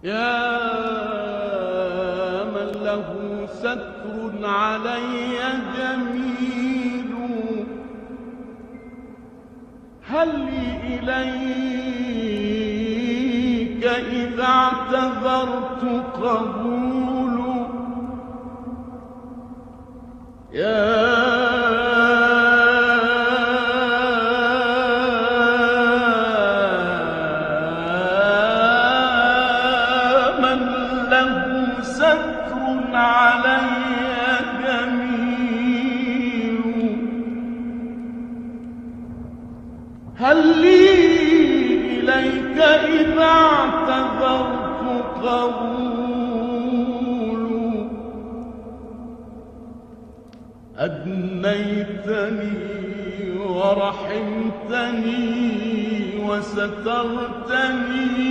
يا من له ستر علي جميل، هل لي إليك إذا اعتذرت قبول؟ يا من له ستر علي جميل، هل لي إليك إذا اعتذرت قبول؟ أدنيتني ورحمتني وسترتني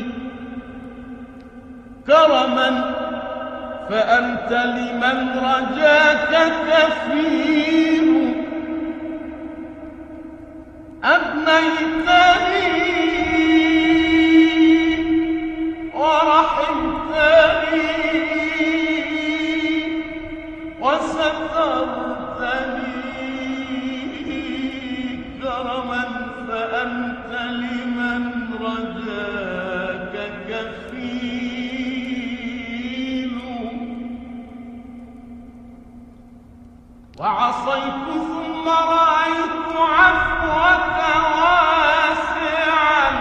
كرما، فأنت لمن رجاك كفيل. أدنيتني ورحمتني وسترتني كرما، فأنت لمن رجاك كفيل. وعصيت ثم رأيت عفوك واسعا،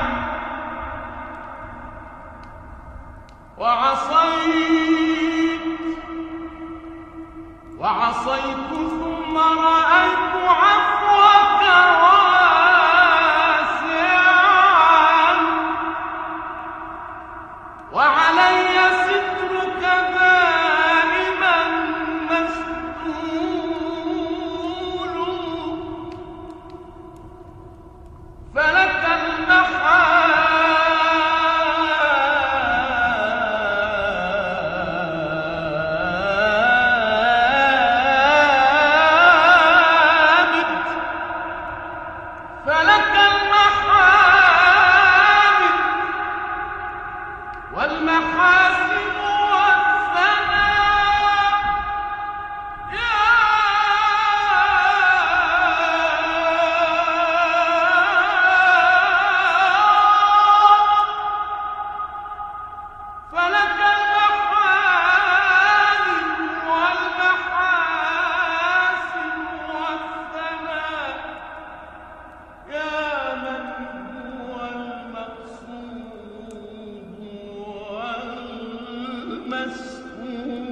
وعصيت ثم رأيت عفوك واسعا، وعلي سترك دائما مسؤول. فلك والمحاسن والثناء، فلك المحامد والمحاسن والثناء، يا من هو المقصود والمسؤول.